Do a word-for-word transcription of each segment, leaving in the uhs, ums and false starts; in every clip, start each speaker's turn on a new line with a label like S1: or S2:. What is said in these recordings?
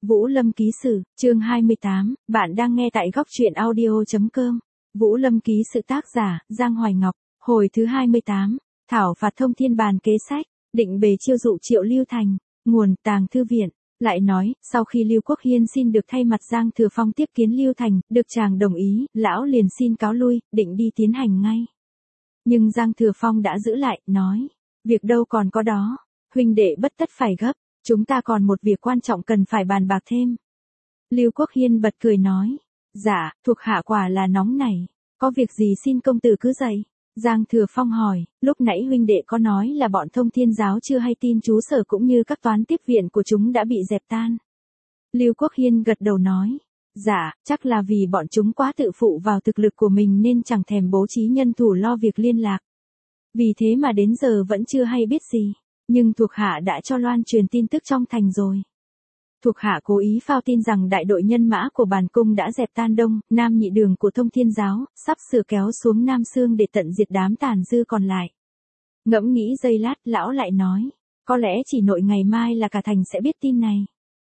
S1: Vũ Lâm ký sự, chương hai mươi tám, bạn đang nghe tại góc truyện audio chấm com. Vũ Lâm ký sự tác giả, Giang Hoài Ngọc, hồi thứ hai mươi tám, thảo phạt thông thiên bàn kế sách, định bề chiêu dụ Triệu Lưu Thành, nguồn Tàng Thư Viện. Lại nói, sau khi Lưu Quốc Hiên xin được thay mặt Giang Thừa Phong tiếp kiến Lưu Thành, được chàng đồng ý, lão liền xin cáo lui, định đi tiến hành ngay. Nhưng Giang Thừa Phong đã giữ lại, nói, việc đâu còn có đó, huynh đệ bất tất phải gấp, chúng ta còn một việc quan trọng cần phải bàn bạc thêm. Lưu Quốc Hiên bật cười nói, dạ, thuộc hạ quả là nóng nảy, có việc gì xin công tử cứ dạy. Giang Thừa Phong hỏi, lúc nãy huynh đệ có nói là bọn Thông Thiên giáo chưa hay tin chú sở cũng như các toán tiếp viện của chúng đã bị dẹp tan. Lưu Quốc Hiên gật đầu nói, dạ, chắc là vì bọn chúng quá tự phụ vào thực lực của mình nên chẳng thèm bố trí nhân thủ lo việc liên lạc. Vì thế mà đến giờ vẫn chưa hay biết gì, nhưng thuộc hạ đã cho loan truyền tin tức trong thành rồi. Thuộc hạ cố ý phao tin rằng đại đội nhân mã của bản cung đã dẹp tan đông, nam nhị đường của Thông Thiên giáo, sắp sửa kéo xuống Nam Sương để tận diệt đám tàn dư còn lại. Ngẫm nghĩ giây lát, lão lại nói, có lẽ chỉ nội ngày mai là cả thành sẽ biết tin này.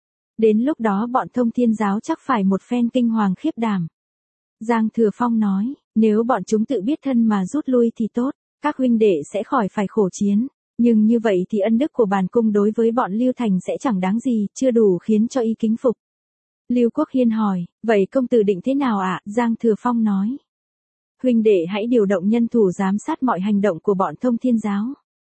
S1: Đến lúc đó bọn Thông Thiên giáo chắc phải một phen kinh hoàng khiếp đảm. Giang Thừa Phong nói, nếu bọn chúng tự biết thân mà rút lui thì tốt, các huynh đệ sẽ khỏi phải khổ chiến. Nhưng như vậy thì ân đức của bản cung đối với bọn Lưu Thành sẽ chẳng đáng gì, chưa đủ khiến cho y kính phục. Lưu Quốc Hiên hỏi, vậy công tử định thế nào ạ? Giang Thừa Phong nói, huynh đệ hãy điều động nhân thủ giám sát mọi hành động của bọn Thông Thiên giáo.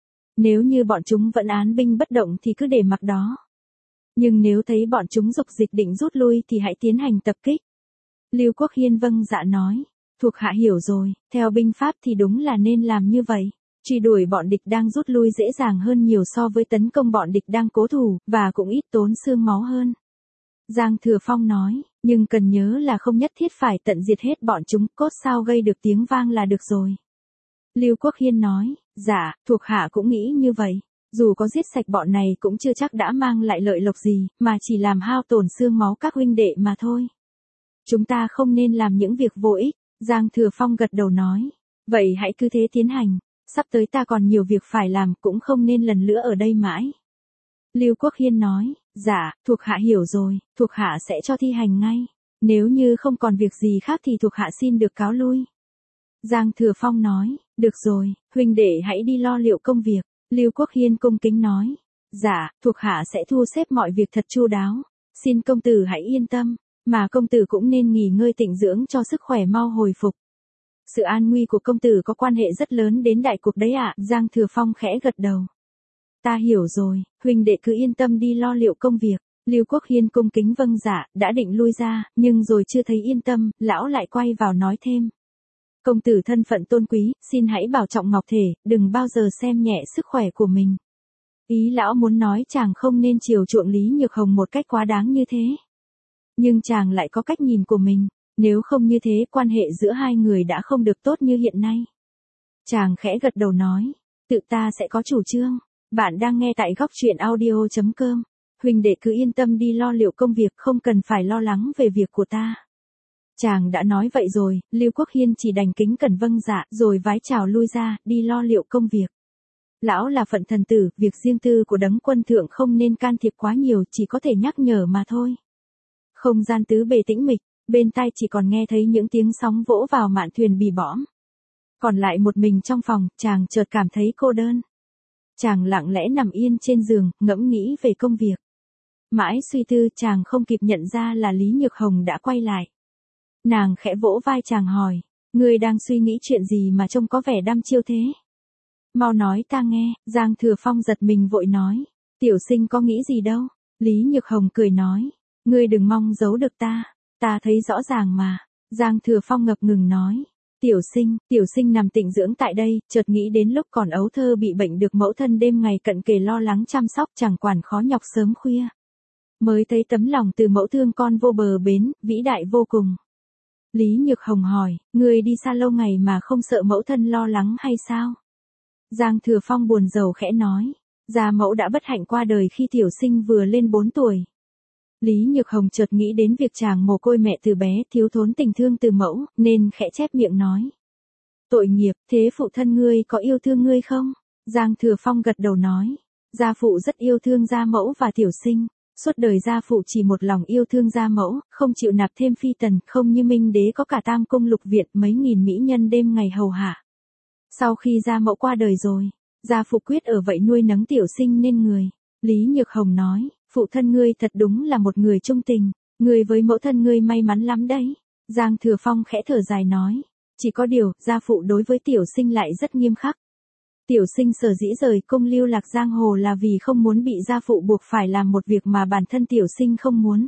S1: Nếu như bọn chúng vẫn án binh bất động thì cứ để mặc đó. Nhưng nếu thấy bọn chúng dục dịch định rút lui thì hãy tiến hành tập kích. Lưu Quốc Hiên vâng dạ nói, thuộc hạ hiểu rồi, theo binh pháp thì đúng là nên làm như vậy. Truy đuổi bọn địch đang rút lui dễ dàng hơn nhiều so với tấn công bọn địch đang cố thủ, và cũng ít tốn xương máu hơn. Giang Thừa Phong nói, nhưng cần nhớ là không nhất thiết phải tận diệt hết bọn chúng, cốt sao gây được tiếng vang là được rồi. Lưu Quốc Hiên nói, dạ, thuộc hạ cũng nghĩ như vậy. Dù có giết sạch bọn này cũng chưa chắc đã mang lại lợi lộc gì, mà chỉ làm hao tổn xương máu các huynh đệ mà thôi. Chúng ta không nên làm những việc vô ích. Giang Thừa Phong gật đầu nói, vậy hãy cứ thế tiến hành. Sắp tới ta còn nhiều việc phải làm, cũng không nên lần nữa ở đây mãi. Lưu Quốc Hiên nói, dạ, thuộc hạ hiểu rồi, thuộc hạ sẽ cho thi hành ngay. Nếu như không còn việc gì khác thì thuộc hạ xin được cáo lui. Giang Thừa Phong nói, được rồi, huynh đệ hãy đi lo liệu công việc. Lưu Quốc Hiên cung kính nói, dạ, thuộc hạ sẽ thu xếp mọi việc thật chu đáo. Xin công tử hãy yên tâm, mà công tử cũng nên nghỉ ngơi tịnh dưỡng cho sức khỏe mau hồi phục. Sự an nguy của công tử có quan hệ rất lớn đến đại cuộc đấy ạ. Giang Thừa Phong khẽ gật đầu. Ta hiểu rồi, huynh đệ cứ yên tâm đi lo liệu công việc. Lưu Quốc Hiên cung kính vâng dạ, đã định lui ra, nhưng rồi chưa thấy yên tâm, lão lại quay vào nói thêm. Công tử thân phận tôn quý, xin hãy bảo trọng ngọc thể, đừng bao giờ xem nhẹ sức khỏe của mình. Ý lão muốn nói chàng không nên chiều chuộng Lý Nhược Hồng một cách quá đáng như thế. Nhưng chàng lại có cách nhìn của mình. Nếu không như thế quan hệ giữa hai người đã không được tốt như hiện nay. Chàng khẽ gật đầu nói, tự ta sẽ có chủ trương. Bạn đang nghe tại góc truyện audio chấm com. Huynh đệ cứ yên tâm đi lo liệu công việc, không cần phải lo lắng về việc của ta. Chàng đã nói vậy rồi, Lưu Quốc Hiên chỉ đành kính cẩn vâng dạ, rồi vái chào lui ra, đi lo liệu công việc. Lão là phận thần tử, việc riêng tư của đấng quân thượng không nên can thiệp quá nhiều, chỉ có thể nhắc nhở mà thôi. Không gian tứ bề tĩnh mịch. Bên tai chỉ còn nghe thấy những tiếng sóng vỗ vào mạn thuyền bì bõm. Còn lại một mình trong phòng, chàng chợt cảm thấy cô đơn. Chàng lặng lẽ nằm yên trên giường, ngẫm nghĩ về công việc. Mãi suy tư, chàng không kịp nhận ra là Lý Nhược Hồng đã quay lại. Nàng khẽ vỗ vai chàng hỏi, ngươi đang suy nghĩ chuyện gì mà trông có vẻ đăm chiêu thế? Mau nói ta nghe. Giang Thừa Phong giật mình vội nói, tiểu sinh có nghĩ gì đâu. Lý Nhược Hồng cười nói, ngươi đừng mong giấu được ta. Ta thấy rõ ràng mà. Giang Thừa Phong ngập ngừng nói. Tiểu sinh, tiểu sinh nằm tịnh dưỡng tại đây, chợt nghĩ đến lúc còn ấu thơ bị bệnh được mẫu thân đêm ngày cận kề lo lắng chăm sóc chẳng quản khó nhọc sớm khuya. Mới thấy tấm lòng từ mẫu thương con vô bờ bến, vĩ đại vô cùng. Lý Nhược Hồng hỏi, ngươi đi xa lâu ngày mà không sợ mẫu thân lo lắng hay sao? Giang Thừa Phong buồn rầu khẽ nói. Gia mẫu đã bất hạnh qua đời khi tiểu sinh vừa lên bốn tuổi. Lý Nhược Hồng chợt nghĩ đến việc chàng mồ côi mẹ từ bé, thiếu thốn tình thương từ mẫu, nên khẽ chép miệng nói. Tội nghiệp, thế phụ thân ngươi có yêu thương ngươi không? Giang Thừa Phong gật đầu nói. Gia phụ rất yêu thương gia mẫu và tiểu sinh. Suốt đời gia phụ chỉ một lòng yêu thương gia mẫu, không chịu nạp thêm phi tần, không như Minh đế có cả tam cung lục viện, mấy nghìn mỹ nhân đêm ngày hầu hạ. Sau khi gia mẫu qua đời rồi, gia phụ quyết ở vậy nuôi nấng tiểu sinh nên người. Lý Nhược Hồng nói, phụ thân ngươi thật đúng là một người trung tình, ngươi với mẫu thân ngươi may mắn lắm đấy. Giang Thừa Phong khẽ thở dài nói, chỉ có điều, gia phụ đối với tiểu sinh lại rất nghiêm khắc. Tiểu sinh sở dĩ rời cung lưu lạc giang hồ là vì không muốn bị gia phụ buộc phải làm một việc mà bản thân tiểu sinh không muốn.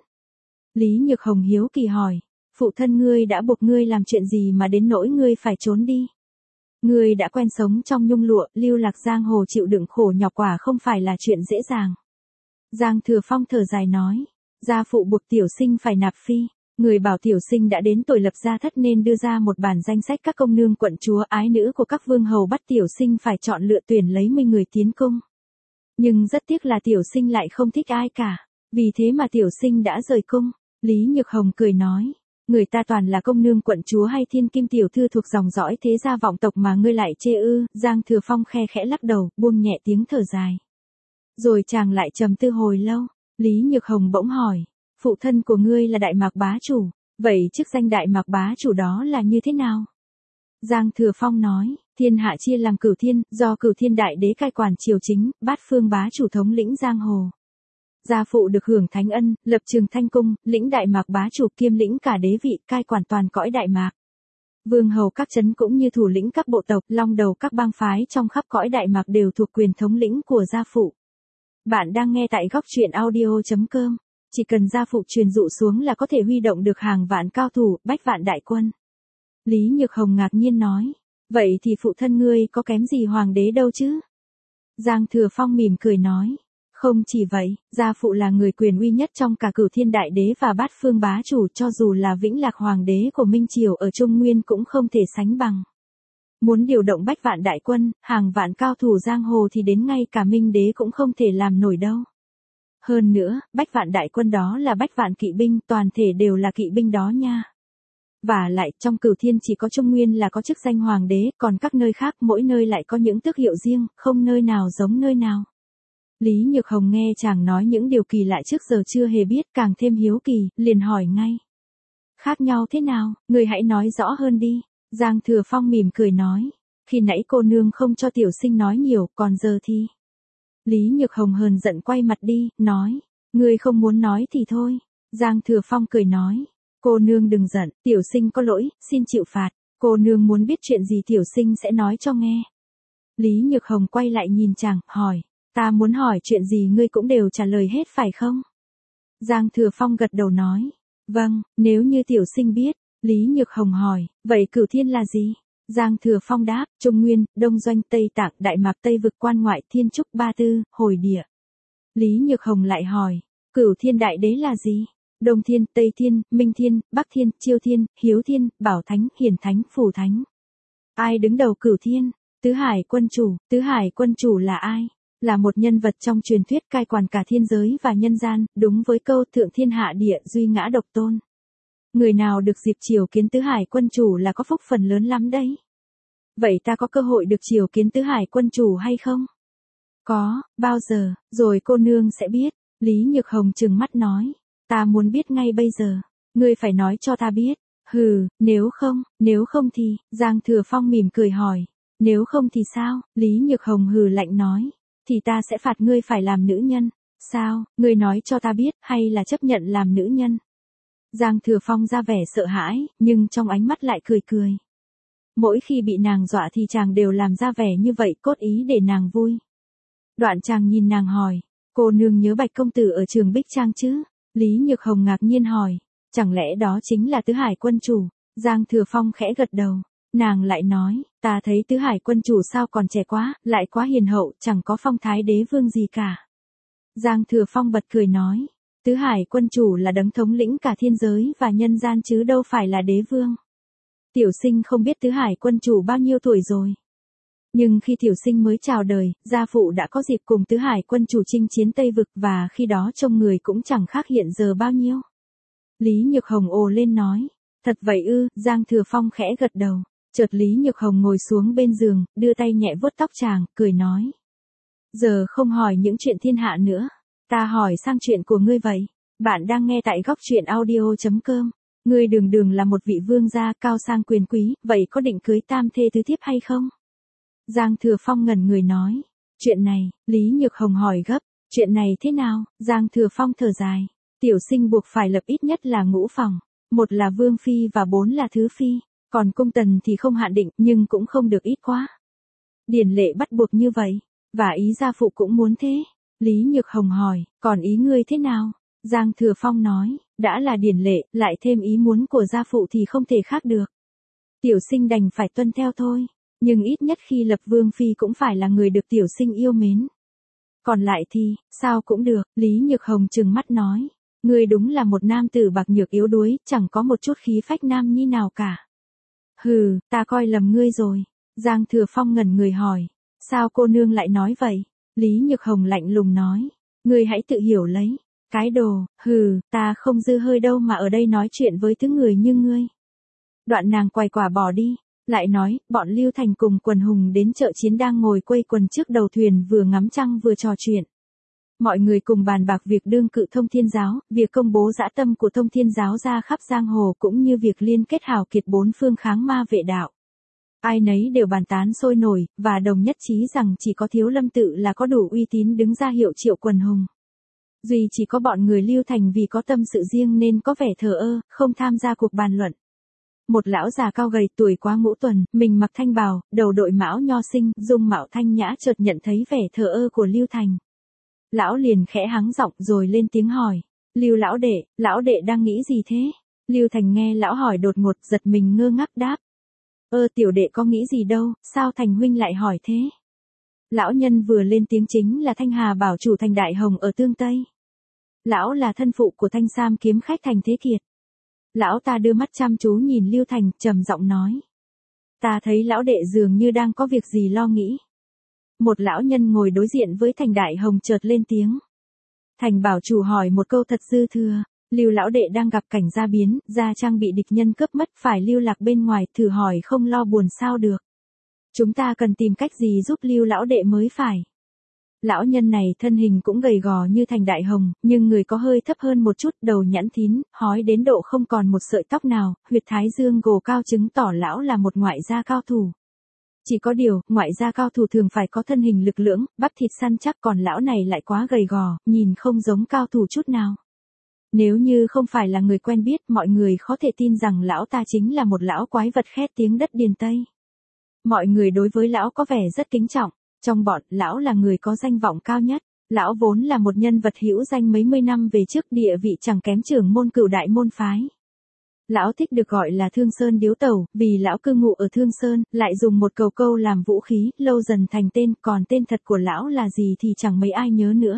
S1: Lý Nhược Hồng hiếu kỳ hỏi, phụ thân ngươi đã buộc ngươi làm chuyện gì mà đến nỗi ngươi phải trốn đi? Ngươi đã quen sống trong nhung lụa, lưu lạc giang hồ chịu đựng khổ nhọc quả không phải là chuyện dễ dàng. Giang Thừa Phong thở dài nói, gia phụ buộc tiểu sinh phải nạp phi. Người bảo tiểu sinh đã đến tuổi lập gia thất nên đưa ra một bản danh sách các công nương quận chúa ái nữ của các vương hầu bắt tiểu sinh phải chọn lựa tuyển lấy mười người tiến cung. Nhưng rất tiếc là tiểu sinh lại không thích ai cả, vì thế mà tiểu sinh đã rời cung. Lý Nhược Hồng cười nói, người ta toàn là công nương quận chúa hay thiên kim tiểu thư thuộc dòng dõi thế gia vọng tộc mà ngươi lại chê ư? Giang Thừa Phong khe khẽ lắc đầu, buông nhẹ tiếng thở dài. Rồi chàng lại trầm tư hồi lâu, Lý Nhược Hồng bỗng hỏi, phụ thân của ngươi là Đại Mạc bá chủ, vậy chức danh Đại Mạc bá chủ đó là như thế nào? Giang Thừa Phong nói, thiên hạ chia làm cửu thiên, do cửu thiên đại đế cai quản triều chính, bát phương bá chủ thống lĩnh giang hồ. Gia phụ được hưởng thánh ân, lập Trường Thanh cung, lĩnh Đại Mạc bá chủ kiêm lĩnh cả đế vị, cai quản toàn cõi Đại Mạc. Vương hầu các trấn cũng như thủ lĩnh các bộ tộc, long đầu các bang phái trong khắp cõi Đại Mạc đều thuộc quyền thống lĩnh của gia phụ. Bạn đang nghe tại góc truyện audio chấm com. Chỉ cần gia phụ truyền dụ xuống là có thể huy động được hàng vạn cao thủ, bách vạn đại quân. Lý Nhược Hồng ngạc nhiên nói, vậy thì phụ thân ngươi có kém gì hoàng đế đâu chứ? Giang Thừa Phong mỉm cười nói, không chỉ vậy, gia phụ là người quyền uy nhất trong cả cửu thiên đại đế và bát phương bá chủ, cho dù là Vĩnh Lạc hoàng đế của Minh Triều ở Trung Nguyên cũng không thể sánh bằng. Muốn điều động bách vạn đại quân, hàng vạn cao thủ giang hồ thì đến ngay cả Minh đế cũng không thể làm nổi đâu. Hơn nữa, bách vạn đại quân đó là bách vạn kỵ binh, toàn thể đều là kỵ binh đó nha. Và lại, trong cửu thiên chỉ có Trung Nguyên là có chức danh hoàng đế, còn các nơi khác mỗi nơi lại có những tước hiệu riêng, không nơi nào giống nơi nào. Lý Nhược Hồng nghe chàng nói những điều kỳ lạ trước giờ chưa hề biết, càng thêm hiếu kỳ, liền hỏi ngay. Khác nhau thế nào, người hãy nói rõ hơn đi. Giang Thừa Phong mỉm cười nói, khi nãy cô nương không cho tiểu sinh nói nhiều, còn giờ thì... Lý Nhược Hồng hờn giận quay mặt đi, nói, ngươi không muốn nói thì thôi. Giang Thừa Phong cười nói, cô nương đừng giận, tiểu sinh có lỗi, xin chịu phạt, cô nương muốn biết chuyện gì tiểu sinh sẽ nói cho nghe. Lý Nhược Hồng quay lại nhìn chàng, hỏi, ta muốn hỏi chuyện gì ngươi cũng đều trả lời hết phải không? Giang Thừa Phong gật đầu nói, vâng, nếu như tiểu sinh biết. Lý Nhược Hồng hỏi, vậy cửu thiên là gì? Giang Thừa Phong đáp, Trung Nguyên, Đông Doanh, Tây Tạng, Đại Mạc, Tây Vực, Quan Ngoại, Thiên Trúc, Ba Tư, Hồi Địa. Lý Nhược Hồng lại hỏi, cửu thiên đại đế là gì? Đông Thiên, Tây Thiên, Minh Thiên, Bắc Thiên, Chiêu Thiên, Hiếu Thiên, Bảo Thánh, Hiền Thánh, Phù Thánh. Ai đứng đầu cửu thiên? Tứ Hải quân chủ. Tứ Hải quân chủ là ai? Là một nhân vật trong truyền thuyết cai quản cả thiên giới và nhân gian, đúng với câu thượng thiên hạ địa duy ngã độc tôn. Người nào được dịp chiều kiến Tứ Hải quân chủ là có phúc phần lớn lắm đấy. Vậy ta có cơ hội được chiều kiến Tứ Hải quân chủ hay không? Có, bao giờ, rồi cô nương sẽ biết. Lý Nhược Hồng trừng mắt nói, ta muốn biết ngay bây giờ, ngươi phải nói cho ta biết. Hừ, nếu không, nếu không thì, Giang Thừa Phong mỉm cười hỏi, nếu không thì sao? Lý Nhược Hồng hừ lạnh nói, thì ta sẽ phạt ngươi phải làm nữ nhân. Sao, ngươi nói cho ta biết, hay là chấp nhận làm nữ nhân? Giang Thừa Phong ra vẻ sợ hãi, nhưng trong ánh mắt lại cười cười. Mỗi khi bị nàng dọa thì chàng đều làm ra vẻ như vậy, cốt ý để nàng vui. Đoạn chàng nhìn nàng hỏi, cô nương nhớ Bạch công tử ở Trường Bích Trang chứ? Lý Nhược Hồng ngạc nhiên hỏi, chẳng lẽ đó chính là Tứ Hải quân chủ? Giang Thừa Phong khẽ gật đầu. Nàng lại nói, ta thấy Tứ Hải quân chủ sao còn trẻ quá, lại quá hiền hậu, chẳng có phong thái đế vương gì cả. Giang Thừa Phong bật cười nói, Tứ Hải quân chủ là đấng thống lĩnh cả thiên giới và nhân gian chứ đâu phải là đế vương. Tiểu sinh không biết Tứ Hải quân chủ bao nhiêu tuổi rồi. Nhưng khi tiểu sinh mới chào đời, gia phụ đã có dịp cùng Tứ Hải quân chủ chinh chiến Tây Vực và khi đó trông người cũng chẳng khác hiện giờ bao nhiêu. Lý Nhược Hồng ồ lên nói, thật vậy ư? Giang Thừa Phong khẽ gật đầu. Chợt Lý Nhược Hồng ngồi xuống bên giường, đưa tay nhẹ vuốt tóc chàng, cười nói. Giờ không hỏi những chuyện thiên hạ nữa. Ta hỏi sang chuyện của ngươi vậy. Bạn đang nghe tại góc chuyện audio chấm com. Ngươi đường đường là một vị vương gia cao sang quyền quý, vậy có định cưới tam thê tứ thiếp hay không? Giang Thừa Phong ngẩn người nói. Chuyện này, Lý Nhược Hồng hỏi gấp. Chuyện này thế nào? Giang Thừa Phong thở dài. Tiểu sinh buộc phải lập ít nhất là ngũ phòng. Một là vương phi và bốn là thứ phi. Còn cung tần thì không hạn định, nhưng cũng không được ít quá. Điển lệ bắt buộc như vậy. Và ý gia phụ cũng muốn thế. Lý Nhược Hồng hỏi, còn ý ngươi thế nào? Giang Thừa Phong nói, đã là điển lệ, lại thêm ý muốn của gia phụ thì không thể khác được. Tiểu sinh đành phải tuân theo thôi. Nhưng ít nhất khi lập vương phi cũng phải là người được tiểu sinh yêu mến. Còn lại thì, sao cũng được, Lý Nhược Hồng trừng mắt nói. Ngươi đúng là một nam tử bạc nhược yếu đuối, chẳng có một chút khí phách nam nhi nào cả. Hừ, ta coi lầm ngươi rồi. Giang Thừa Phong ngẩn người hỏi. Sao cô nương lại nói vậy? Lý Nhược Hồng lạnh lùng nói. Ngươi hãy tự hiểu lấy. Cái đồ, hừ, ta không dư hơi đâu mà ở đây nói chuyện với thứ người như ngươi. Đoạn nàng quay quả bỏ đi. Lại nói, bọn Lưu Thành cùng quần hùng đến chợ chiến đang ngồi quây quần trước đầu thuyền vừa ngắm trăng vừa trò chuyện. Mọi người cùng bàn bạc việc đương cự Thông Thiên Giáo, việc công bố dã tâm của Thông Thiên Giáo ra khắp giang hồ cũng như việc liên kết hào kiệt bốn phương kháng ma vệ đạo. Ai nấy đều bàn tán sôi nổi, và đồng nhất trí rằng chỉ có Thiếu Lâm Tự là có đủ uy tín đứng ra hiệu triệu quần hùng. Duy chỉ có bọn người Lưu Thành vì có tâm sự riêng nên có vẻ thờ ơ, không tham gia cuộc bàn luận. Một lão già cao gầy tuổi quá ngũ tuần, mình mặc thanh bào, đầu đội mão nho sinh, dung mạo thanh nhã chợt nhận thấy vẻ thờ ơ của Lưu Thành. Lão liền khẽ hắng giọng rồi lên tiếng hỏi. Lưu lão đệ, lão đệ đang nghĩ gì thế? Lưu Thành nghe lão hỏi đột ngột giật mình ngơ ngác đáp. Ơ tiểu đệ có nghĩ gì đâu, sao Thành huynh lại hỏi thế? Lão nhân vừa lên tiếng chính là Thanh Hà bảo chủ Thành Đại Hồng ở Tương Tây. Lão là thân phụ của Thanh Sam kiếm khách Thành Thế Kiệt. Lão ta đưa mắt chăm chú nhìn Lưu Thành, trầm giọng nói. Ta thấy lão đệ dường như đang có việc gì lo nghĩ. Một lão nhân ngồi đối diện với Thành Đại Hồng chợt lên tiếng. Thành bảo chủ hỏi một câu thật dư thừa. Lưu lão đệ đang gặp cảnh gia biến, gia trang bị địch nhân cướp mất, phải lưu lạc bên ngoài, thử hỏi không lo buồn sao được. Chúng ta cần tìm cách gì giúp Lưu lão đệ mới phải. Lão nhân này thân hình cũng gầy gò như Thành Đại Hồng, nhưng người có hơi thấp hơn một chút, đầu nhẵn thín, hói đến độ không còn một sợi tóc nào, huyệt thái dương gồ cao chứng tỏ lão là một ngoại gia cao thủ. Chỉ có điều, ngoại gia cao thủ thường phải có thân hình lực lưỡng, bắp thịt săn chắc, còn lão này lại quá gầy gò, nhìn không giống cao thủ chút nào. Nếu như không phải là người quen biết, mọi người khó thể tin rằng lão ta chính là một lão quái vật khét tiếng đất Điền Tây. Mọi người đối với lão có vẻ rất kính trọng. Trong bọn, lão là người có danh vọng cao nhất. Lão vốn là một nhân vật hữu danh mấy mươi năm về trước, địa vị chẳng kém trưởng môn Cửu Đại môn phái. Lão thích được gọi là Thương Sơn Điếu Tẩu, vì lão cư ngụ ở Thương Sơn, lại dùng một cầu câu làm vũ khí, lâu dần thành tên, còn tên thật của lão là gì thì chẳng mấy ai nhớ nữa.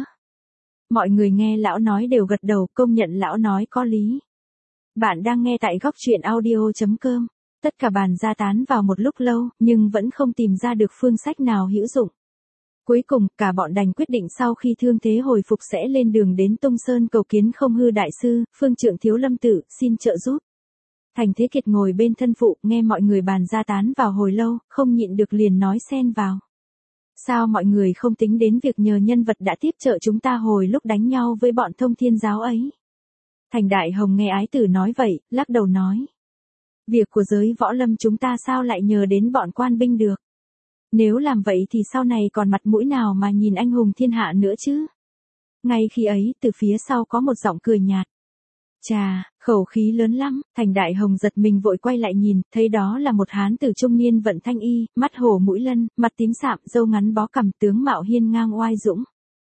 S1: Mọi người nghe lão nói đều gật đầu, công nhận lão nói có lý. Bạn đang nghe tại góc chuyện audio chấm com. Tất cả bàn ra tán vào một lúc lâu, nhưng vẫn không tìm ra được phương sách nào hữu dụng. Cuối cùng, cả bọn đành quyết định sau khi thương thế hồi phục sẽ lên đường đến Tung Sơn cầu kiến Không Hư Đại Sư, Phương Trượng Thiếu Lâm Tự, xin trợ giúp. Thành Thế Kiệt ngồi bên thân phụ, nghe mọi người bàn ra tán vào hồi lâu, không nhịn được liền nói xen vào. Sao mọi người không tính đến việc nhờ nhân vật đã tiếp trợ chúng ta hồi lúc đánh nhau với bọn Thông Thiên Giáo ấy? Thành Đại Hồng nghe ái tử nói vậy, lắc đầu nói. Việc của giới võ lâm chúng ta sao lại nhờ đến bọn quan binh được? Nếu làm vậy thì sau này còn mặt mũi nào mà nhìn anh hùng thiên hạ nữa chứ? Ngay khi ấy, từ phía sau có một giọng cười nhạt. Chà, khẩu khí lớn lắm. Thành Đại Hồng giật mình vội quay lại nhìn, thấy đó là một hán tử trung niên vận thanh y, mắt hổ mũi lân, mặt tím sạm, râu ngắn bó cằm, tướng mạo hiên ngang oai dũng.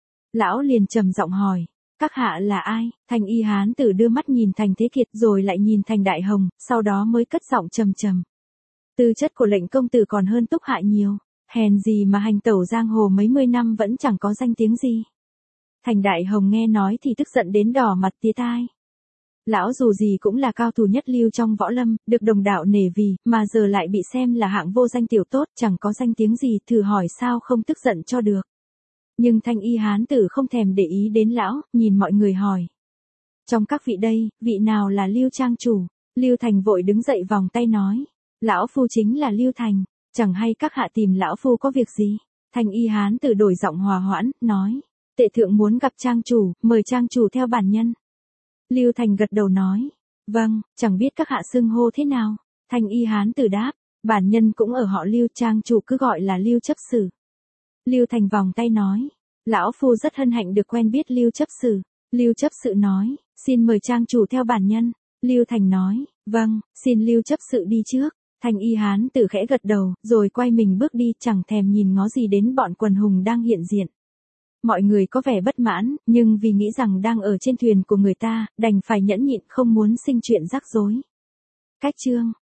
S1: Lão liền trầm giọng hỏi. Các hạ là ai? Thành y hán tử đưa mắt nhìn Thành Thế Kiệt rồi lại nhìn Thành Đại Hồng, sau đó mới cất giọng trầm trầm. Tư chất của lệnh công tử còn hơn Túc Hạ nhiều, hèn gì mà hành tẩu giang hồ mấy mươi năm vẫn chẳng có danh tiếng gì. Thành Đại Hồng nghe nói thì tức giận đến đỏ mặt tía tai. Lão dù gì cũng là cao thủ nhất lưu trong võ lâm, được đồng đạo nể vì, mà giờ lại bị xem là hạng vô danh tiểu tốt, chẳng có danh tiếng gì, thử hỏi sao không tức giận cho được. Nhưng thanh y hán tử không thèm để ý đến lão, nhìn mọi người hỏi. Trong các vị đây, vị nào là Lưu trang chủ? Lưu Thành vội đứng dậy vòng tay nói. Lão phu chính là Lưu Thành, chẳng hay các hạ tìm lão phu có việc gì? Thanh y hán tử đổi giọng hòa hoãn, nói. Tệ thượng muốn gặp trang chủ, mời trang chủ theo bản nhân. Lưu Thành gật đầu nói. Vâng, chẳng biết các hạ xưng hô thế nào. Thanh y hán tử đáp. Bản nhân cũng ở họ Lưu, trang chủ cứ gọi là Lưu chấp sử. Lưu Thành vòng tay nói. Lão phu rất hân hạnh được quen biết Lưu chấp sử. Lưu chấp sự nói. Xin mời trang chủ theo bản nhân. Lưu Thành nói. Vâng, xin Lưu chấp sự đi trước. Thanh y hán tử khẽ gật đầu, rồi quay mình bước đi, chẳng thèm nhìn ngó gì đến bọn quần hùng đang hiện diện. Mọi người có vẻ bất mãn, nhưng vì nghĩ rằng đang ở trên thuyền của người ta, đành phải nhẫn nhịn không muốn sinh chuyện rắc rối. Cách chương